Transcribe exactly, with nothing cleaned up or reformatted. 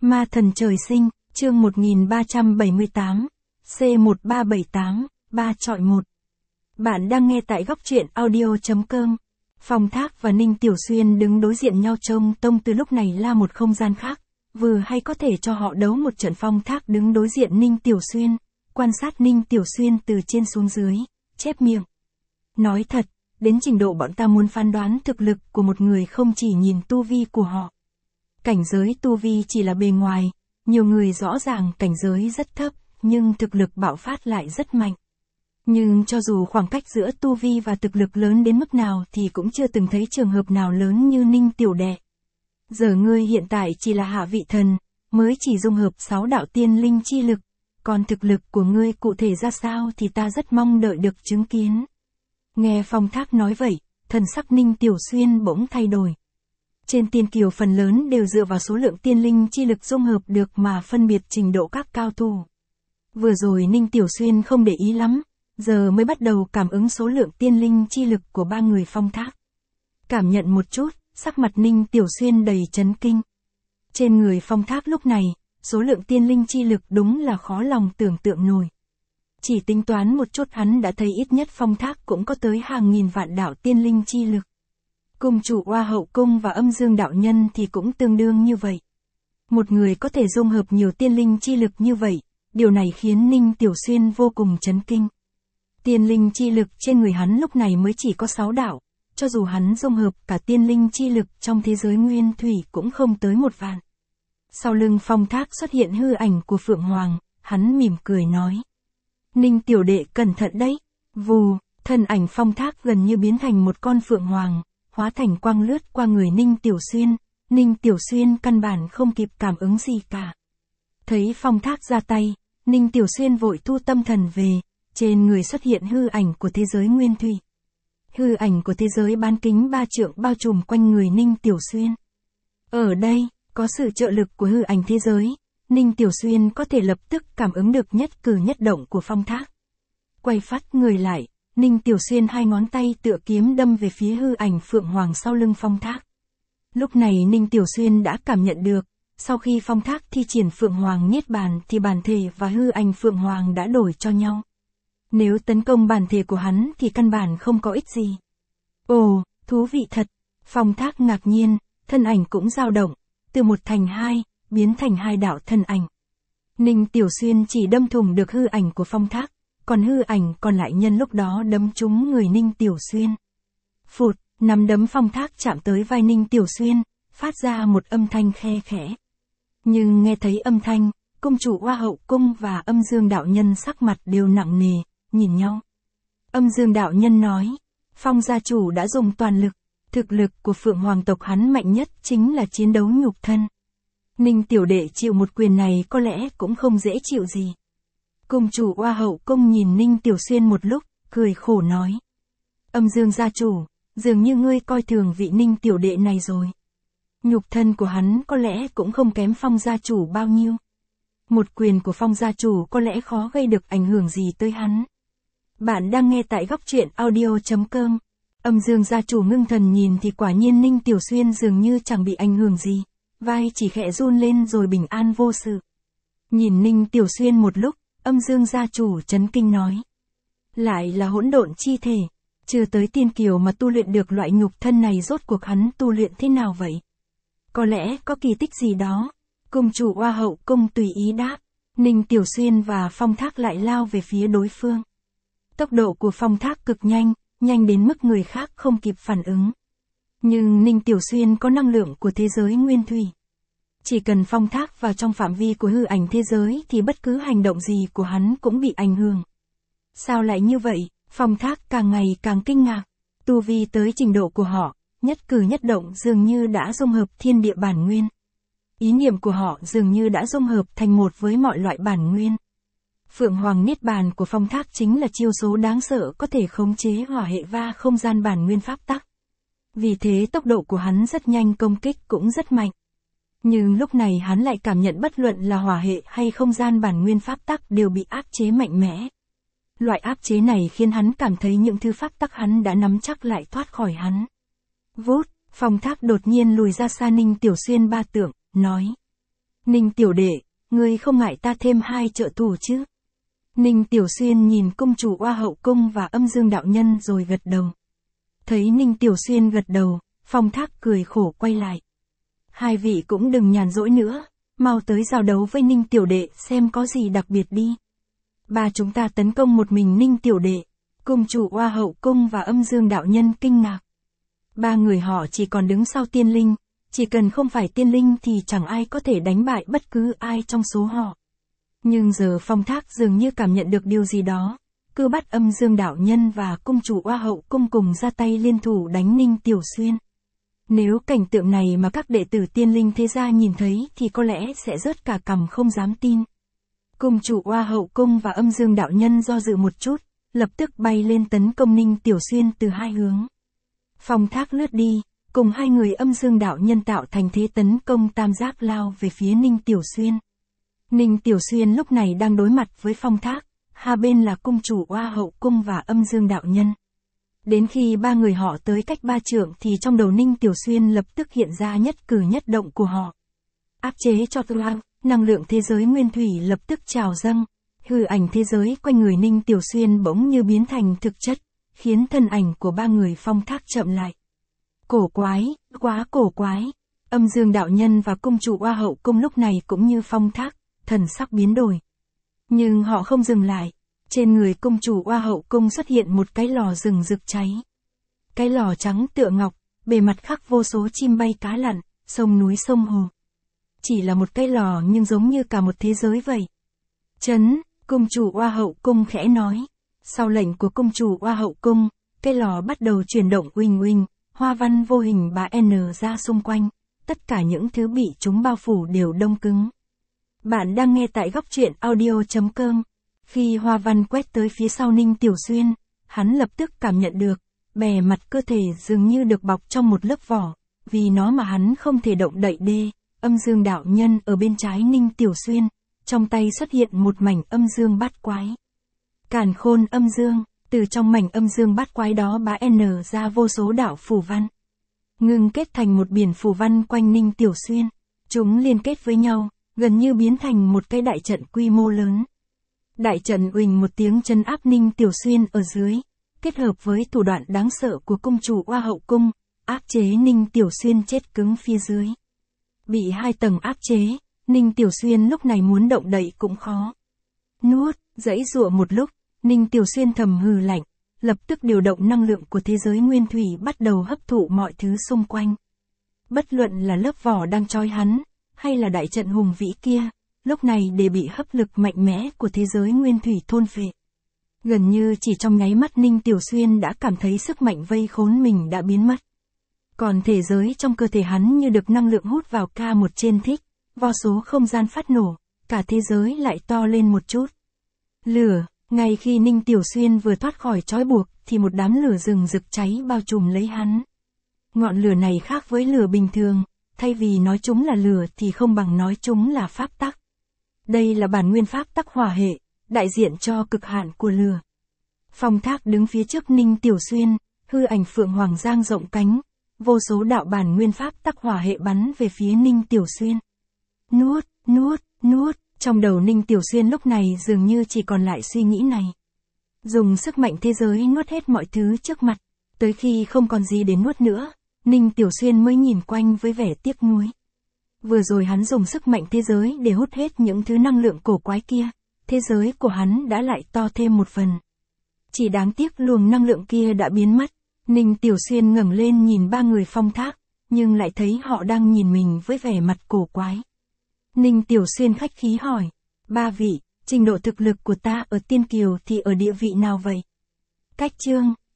Ma thần trời sinh, chương một nghìn ba trăm bảy mươi tám, C một ba bảy tám, ba chọi một. Bạn đang nghe tại góc truyện audio chấm com. Phong Thác và Ninh Tiểu Xuyên đứng đối diện nhau trông tông từ lúc này là một không gian khác, vừa hay có thể cho họ đấu một trận. Phong Thác đứng đối diện Ninh Tiểu Xuyên, quan sát Ninh Tiểu Xuyên từ trên xuống dưới, chép miệng. Nói thật, đến trình độ bọn ta muốn phán đoán thực lực của một người không chỉ nhìn tu vi của họ. Cảnh giới tu vi chỉ là bề ngoài, nhiều người rõ ràng cảnh giới rất thấp, nhưng thực lực bạo phát lại rất mạnh. Nhưng cho dù khoảng cách giữa tu vi và thực lực lớn đến mức nào thì cũng chưa từng thấy trường hợp nào lớn như Ninh Tiểu Đệ. Giờ ngươi hiện tại chỉ là hạ vị thần, mới chỉ dung hợp sáu đạo tiên linh chi lực, còn thực lực của ngươi cụ thể ra sao thì ta rất mong đợi được chứng kiến. Nghe Phong Thác nói vậy, thần sắc Ninh Tiểu Xuyên bỗng thay đổi. Trên tiên kiều phần lớn đều dựa vào số lượng tiên linh chi lực dung hợp được mà phân biệt trình độ các cao thủ. Vừa rồi Ninh Tiểu Xuyên không để ý lắm, giờ mới bắt đầu cảm ứng số lượng tiên linh chi lực của ba người Phong Thác. Cảm nhận một chút, sắc mặt Ninh Tiểu Xuyên đầy chấn kinh. Trên người Phong Thác lúc này, số lượng tiên linh chi lực đúng là khó lòng tưởng tượng nổi. Chỉ tính toán một chút hắn đã thấy ít nhất Phong Thác cũng có tới hàng nghìn vạn đạo tiên linh chi lực. Cung chủ Oa Hậu Cung và Âm Dương đạo nhân thì cũng tương đương như vậy. Một người có thể dung hợp nhiều tiên linh chi lực như vậy, điều này khiến Ninh Tiểu Xuyên vô cùng chấn kinh. Tiên linh chi lực trên người hắn lúc này mới chỉ có sáu đạo, cho dù hắn dung hợp cả tiên linh chi lực trong thế giới nguyên thủy cũng không tới một vạn. Sau lưng Phong Thác xuất hiện hư ảnh của Phượng Hoàng, hắn mỉm cười nói. Ninh Tiểu Đệ cẩn thận đấy. Vù, thân ảnh Phong Thác gần như biến thành một con Phượng Hoàng, hóa thành quang lướt qua người Ninh Tiểu Xuyên. Ninh Tiểu Xuyên căn bản không kịp cảm ứng gì cả. Thấy Phong Thác ra tay, Ninh Tiểu Xuyên vội thu tâm thần về, trên người xuất hiện hư ảnh của thế giới nguyên thủy. Hư ảnh của thế giới bán kính ba trượng bao trùm quanh người Ninh Tiểu Xuyên. Ở đây, có sự trợ lực của hư ảnh thế giới, Ninh Tiểu Xuyên có thể lập tức cảm ứng được nhất cử nhất động của Phong Thác. Quay phát người lại, Ninh Tiểu Xuyên hai ngón tay tựa kiếm đâm về phía hư ảnh Phượng Hoàng sau lưng Phong Thác. Lúc này Ninh Tiểu Xuyên đã cảm nhận được, sau khi Phong Thác thi triển Phượng Hoàng Niết Bàn thì bản thể và hư ảnh Phượng Hoàng đã đổi cho nhau. Nếu tấn công bản thể của hắn thì căn bản không có ích gì. Ồ, thú vị thật. Phong Thác ngạc nhiên, thân ảnh cũng dao động, từ một thành hai, biến thành hai đạo thân ảnh. Ninh Tiểu Xuyên chỉ đâm thủng được hư ảnh của Phong Thác, còn hư ảnh còn lại nhân lúc đó đấm trúng người Ninh Tiểu Xuyên. Phụt, nắm đấm Phong Thác chạm tới vai Ninh Tiểu Xuyên, phát ra một âm thanh khe khẽ. Nhưng nghe thấy âm thanh, cung chủ Oa Hậu Cung và Âm Dương đạo nhân sắc mặt đều nặng nề, nhìn nhau. Âm Dương đạo nhân nói, Phong gia chủ đã dùng toàn lực, thực lực của Phượng Hoàng tộc hắn mạnh nhất chính là chiến đấu nhục thân. Ninh Tiểu Đệ chịu một quyền này có lẽ cũng không dễ chịu gì. Cung chủ Oa Hậu Cung nhìn Ninh Tiểu Xuyên một lúc, cười khổ nói. Âm Dương gia chủ, dường như ngươi coi thường vị Ninh Tiểu Đệ này rồi. Nhục thân của hắn có lẽ cũng không kém Phong gia chủ bao nhiêu. Một quyền của Phong gia chủ có lẽ khó gây được ảnh hưởng gì tới hắn. Bạn đang nghe tại góc truyện audio chấm com. Âm Dương gia chủ ngưng thần nhìn thì quả nhiên Ninh Tiểu Xuyên dường như chẳng bị ảnh hưởng gì, vai chỉ khẽ run lên rồi bình an vô sự. Nhìn Ninh Tiểu Xuyên một lúc, Âm Dương gia chủ chấn kinh nói. Lại là hỗn độn chi thể, chưa tới tiên kiều mà tu luyện được loại nhục thân này, rốt cuộc hắn tu luyện thế nào vậy? Có lẽ có kỳ tích gì đó. Cung chủ Oa Hậu Cung tùy ý đáp. Ninh Tiểu Xuyên và Phong Thác lại lao về phía đối phương. Tốc độ của Phong Thác cực nhanh, nhanh đến mức người khác không kịp phản ứng. Nhưng Ninh Tiểu Xuyên có năng lượng của thế giới nguyên thủy. Chỉ cần Phong Thác vào trong phạm vi của hư ảnh thế giới thì bất cứ hành động gì của hắn cũng bị ảnh hưởng. Sao lại như vậy? Phong Thác càng ngày càng kinh ngạc. Tu vi tới trình độ của họ, nhất cử nhất động dường như đã dung hợp thiên địa bản nguyên. Ý niệm của họ dường như đã dung hợp thành một với mọi loại bản nguyên. Phượng Hoàng Niết Bàn của Phong Thác chính là chiêu số đáng sợ có thể khống chế hỏa hệ và không gian bản nguyên pháp tắc. Vì thế tốc độ của hắn rất nhanh, công kích cũng rất mạnh. Nhưng lúc này hắn lại cảm nhận bất luận là hỏa hệ hay không gian bản nguyên pháp tắc đều bị áp chế mạnh mẽ. Loại áp chế này khiến hắn cảm thấy những thứ pháp tắc hắn đã nắm chắc lại thoát khỏi hắn. Vút, Phong Thác đột nhiên lùi ra xa Ninh Tiểu Xuyên ba trượng, nói. Ninh tiểu đệ, ngươi không ngại ta thêm hai trợ thủ chứ? Ninh Tiểu Xuyên nhìn cung chủ Oa Hậu Cung và Âm Dương đạo nhân rồi gật đầu. Thấy Ninh Tiểu Xuyên gật đầu, Phong Thác cười khổ quay lại. Hai vị cũng đừng nhàn rỗi nữa, mau tới giao đấu với Ninh tiểu đệ xem có gì đặc biệt đi. Ba chúng ta tấn công một mình Ninh tiểu đệ. Cung chủ Oa Hậu Cung và Âm Dương đạo nhân kinh ngạc. Ba người họ chỉ còn đứng sau tiên linh, chỉ cần không phải tiên linh thì chẳng ai có thể đánh bại bất cứ ai trong số họ. Nhưng giờ Phong Thác dường như cảm nhận được điều gì đó, cứ bắt Âm Dương đạo nhân và cung chủ Oa Hậu Cung cùng ra tay liên thủ đánh Ninh Tiểu Xuyên. Nếu cảnh tượng này mà các đệ tử tiên linh thế gia nhìn thấy thì có lẽ sẽ rớt cả cằm không dám tin. Cung chủ Oa Hậu Cung và Âm Dương đạo nhân do dự một chút, lập tức bay lên tấn công Ninh Tiểu Xuyên từ hai hướng. Phong Thác lướt đi, cùng hai người Âm Dương đạo nhân tạo thành thế tấn công tam giác lao về phía Ninh Tiểu Xuyên. Ninh Tiểu Xuyên lúc này đang đối mặt với Phong Thác, hai bên là cung chủ Oa Hậu Cung và Âm Dương đạo nhân. Đến khi ba người họ tới cách ba trượng thì trong đầu Ninh Tiểu Xuyên lập tức hiện ra nhất cử nhất động của họ. Áp chế cho tương lai, năng lượng thế giới nguyên thủy lập tức trào dâng, hư ảnh thế giới quanh người Ninh Tiểu Xuyên bỗng như biến thành thực chất, khiến thân ảnh của ba người Phong Thác chậm lại. Cổ quái, quá cổ quái. Âm Dương đạo nhân và cung chủ Oa Hậu Cung lúc này cũng như Phong Thác, thần sắc biến đổi. Nhưng họ không dừng lại. Trên người cung chủ Oa Hậu Cung xuất hiện một cái lò rừng rực cháy. Cái lò trắng tựa ngọc, bề mặt khắc vô số chim bay cá lặn, sông núi sông hồ. Chỉ là một cái lò nhưng giống như cả một thế giới vậy. Chấn, cung chủ Oa Hậu Cung khẽ nói. Sau lệnh của cung chủ Oa Hậu Cung, cái lò bắt đầu chuyển động uỳnh uỳnh, hoa văn vô hình bá n ra xung quanh. Tất cả những thứ bị chúng bao phủ đều đông cứng. Bạn đang nghe tại góc truyện audio chấm com. Khi hoa văn quét tới phía sau Ninh Tiểu Xuyên, hắn lập tức cảm nhận được, bề mặt cơ thể dường như được bọc trong một lớp vỏ, vì nó mà hắn không thể động đậy đê. Âm Dương đạo nhân ở bên trái Ninh Tiểu Xuyên, trong tay xuất hiện một mảnh âm dương bát quái. Càn khôn âm dương, từ trong mảnh âm dương bát quái đó bá n ra vô số đạo phù văn. Ngưng kết thành một biển phù văn quanh Ninh Tiểu Xuyên, chúng liên kết với nhau, gần như biến thành một cái đại trận quy mô lớn. Đại trận uỳnh một tiếng trấn áp Ninh Tiểu Xuyên ở dưới, kết hợp với thủ đoạn đáng sợ của cung chủ Oa Hậu Cung, áp chế Ninh Tiểu Xuyên chết cứng phía dưới. Bị hai tầng áp chế, Ninh Tiểu Xuyên lúc này muốn động đậy cũng khó. Nuốt, giãy giụa một lúc, Ninh Tiểu Xuyên thầm hừ lạnh, lập tức điều động năng lượng của thế giới nguyên thủy bắt đầu hấp thụ mọi thứ xung quanh. Bất luận là lớp vỏ đang trói hắn, hay là đại trận hùng vĩ kia, lúc này đều bị hấp lực mạnh mẽ của thế giới nguyên thủy thôn phệ. Gần như chỉ trong nháy mắt Ninh Tiểu Xuyên đã cảm thấy sức mạnh vây khốn mình đã biến mất. Còn thể giới trong cơ thể hắn như được năng lượng hút vào ca một trên thích, vô số không gian phát nổ, cả thế giới lại to lên một chút. Lửa, ngay khi Ninh Tiểu Xuyên vừa thoát khỏi trói buộc thì một đám lửa rừng rực cháy bao trùm lấy hắn. Ngọn lửa này khác với lửa bình thường, thay vì nói chúng là lửa thì không bằng nói chúng là pháp tắc. Đây là bản nguyên pháp tắc hỏa hệ, đại diện cho cực hạn của lửa. Phong Thác đứng phía trước Ninh Tiểu Xuyên, hư ảnh phượng hoàng giang rộng cánh, vô số đạo bản nguyên pháp tắc hỏa hệ bắn về phía Ninh Tiểu Xuyên. Nuốt, nuốt, nuốt, trong đầu Ninh Tiểu Xuyên lúc này dường như chỉ còn lại suy nghĩ này. Dùng sức mạnh thế giới nuốt hết mọi thứ trước mặt, tới khi không còn gì để nuốt nữa, Ninh Tiểu Xuyên mới nhìn quanh với vẻ tiếc nuối. Vừa rồi hắn dùng sức mạnh thế giới để hút hết những thứ năng lượng cổ quái kia, thế giới của hắn đã lại to thêm một phần. Chỉ đáng tiếc luồng năng lượng kia đã biến mất. Ninh Tiểu Xuyên ngẩng lên nhìn ba người Phong Thác, nhưng lại thấy họ đang nhìn mình với vẻ mặt cổ quái. Ninh Tiểu Xuyên khách khí hỏi, ba vị, trình độ thực lực của ta ở Tiên Kiều thì ở địa vị nào vậy? Cách chương